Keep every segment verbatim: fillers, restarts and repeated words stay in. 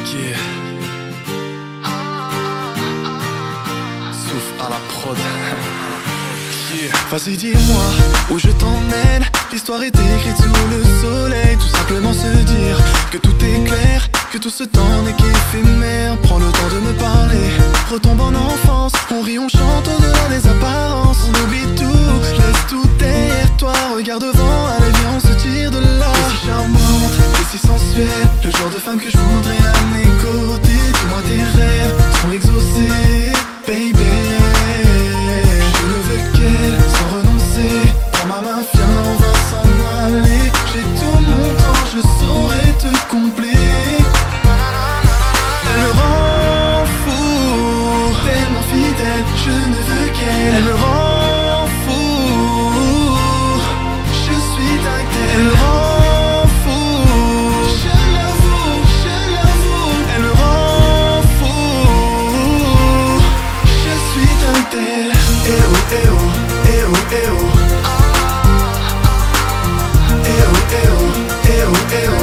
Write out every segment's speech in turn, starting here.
Yeah. Souffle à la prod. Yeah. Vas-y dis-moi où je t'emmène. L'histoire est écrite sous le soleil. Tout simplement se dire que tout est clair, que tout ce temps n'est qu'éphémère. Prends le temps de me parler, retombe en enfance. On rit, on chante au-delà des apparences. On oublie tout, laisse tout derrière toi. Regarde devant, allez viens on se tire de là. T'es si charmante, t'es si sensuelle, le genre de femme que je voudrais à mes côtés. Dis-moi tes rêves sont exaucés, baby. Je ne veux qu'elle, sans renoncer. Prends ma main, viens, on va s'en aller. J'ai tout mon temps, je saurais te combler. Elle me rend fou, tellement fidèle, je ne veux qu'elle. Elle me rend fou, je suis dingue d'elle. Elle me rend fou, je l'avoue, je l'avoue. Elle me rend fou, je suis dingue d'elle. Eh oh, eh oh, eh oh, eh oh. Eh oh, eh oh, eh oh, eh oh.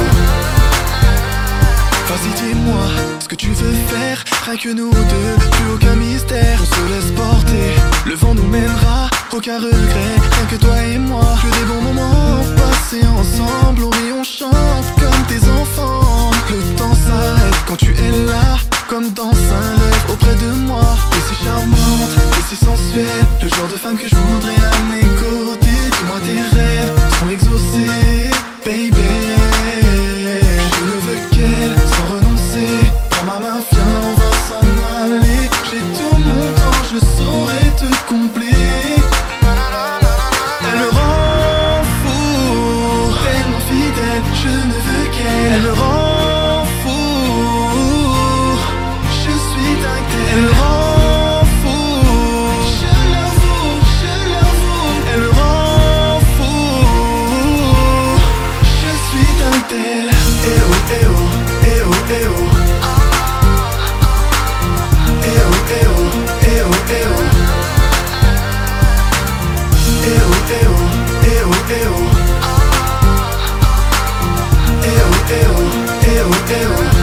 Vas-y dis-moi ce que tu veux faire. Rien que nous deux, plus aucun mystère. On se laisse porter, le vent nous mènera. Aucun regret, rien que toi et moi. Que des bons moments passés ensemble. On rit, on chante comme tes enfants. Le temps s'arrête quand tu es là, comme dans un rêve auprès de moi. T'es si charmante, t'es si sensuelle, le genre de femme que je voudrais à mes côtés. Dis-moi tes rêves sont exaucés, baby. Je ne veux qu'elle, sans renoncer. Prends ma main, viens, on va s'en aller. J'ai tout mon temps, je saurais te combler. Elle me rend fou, tellement fidèle, je ne veux qu'elle. Elle me rend fou, je suis dingue d'elle. Elle me rend fou, je l'avoue, je l'avoue. Elle me rend fou, je suis dingue d'elle. Eh oh, eh oh, eh oh, eh oh. Eh oh, eh oh, eh oh, eh oh. Eh oh, eh oh, eh oh, eh oh. Eh oh, eh oh, eh oh, eh oh.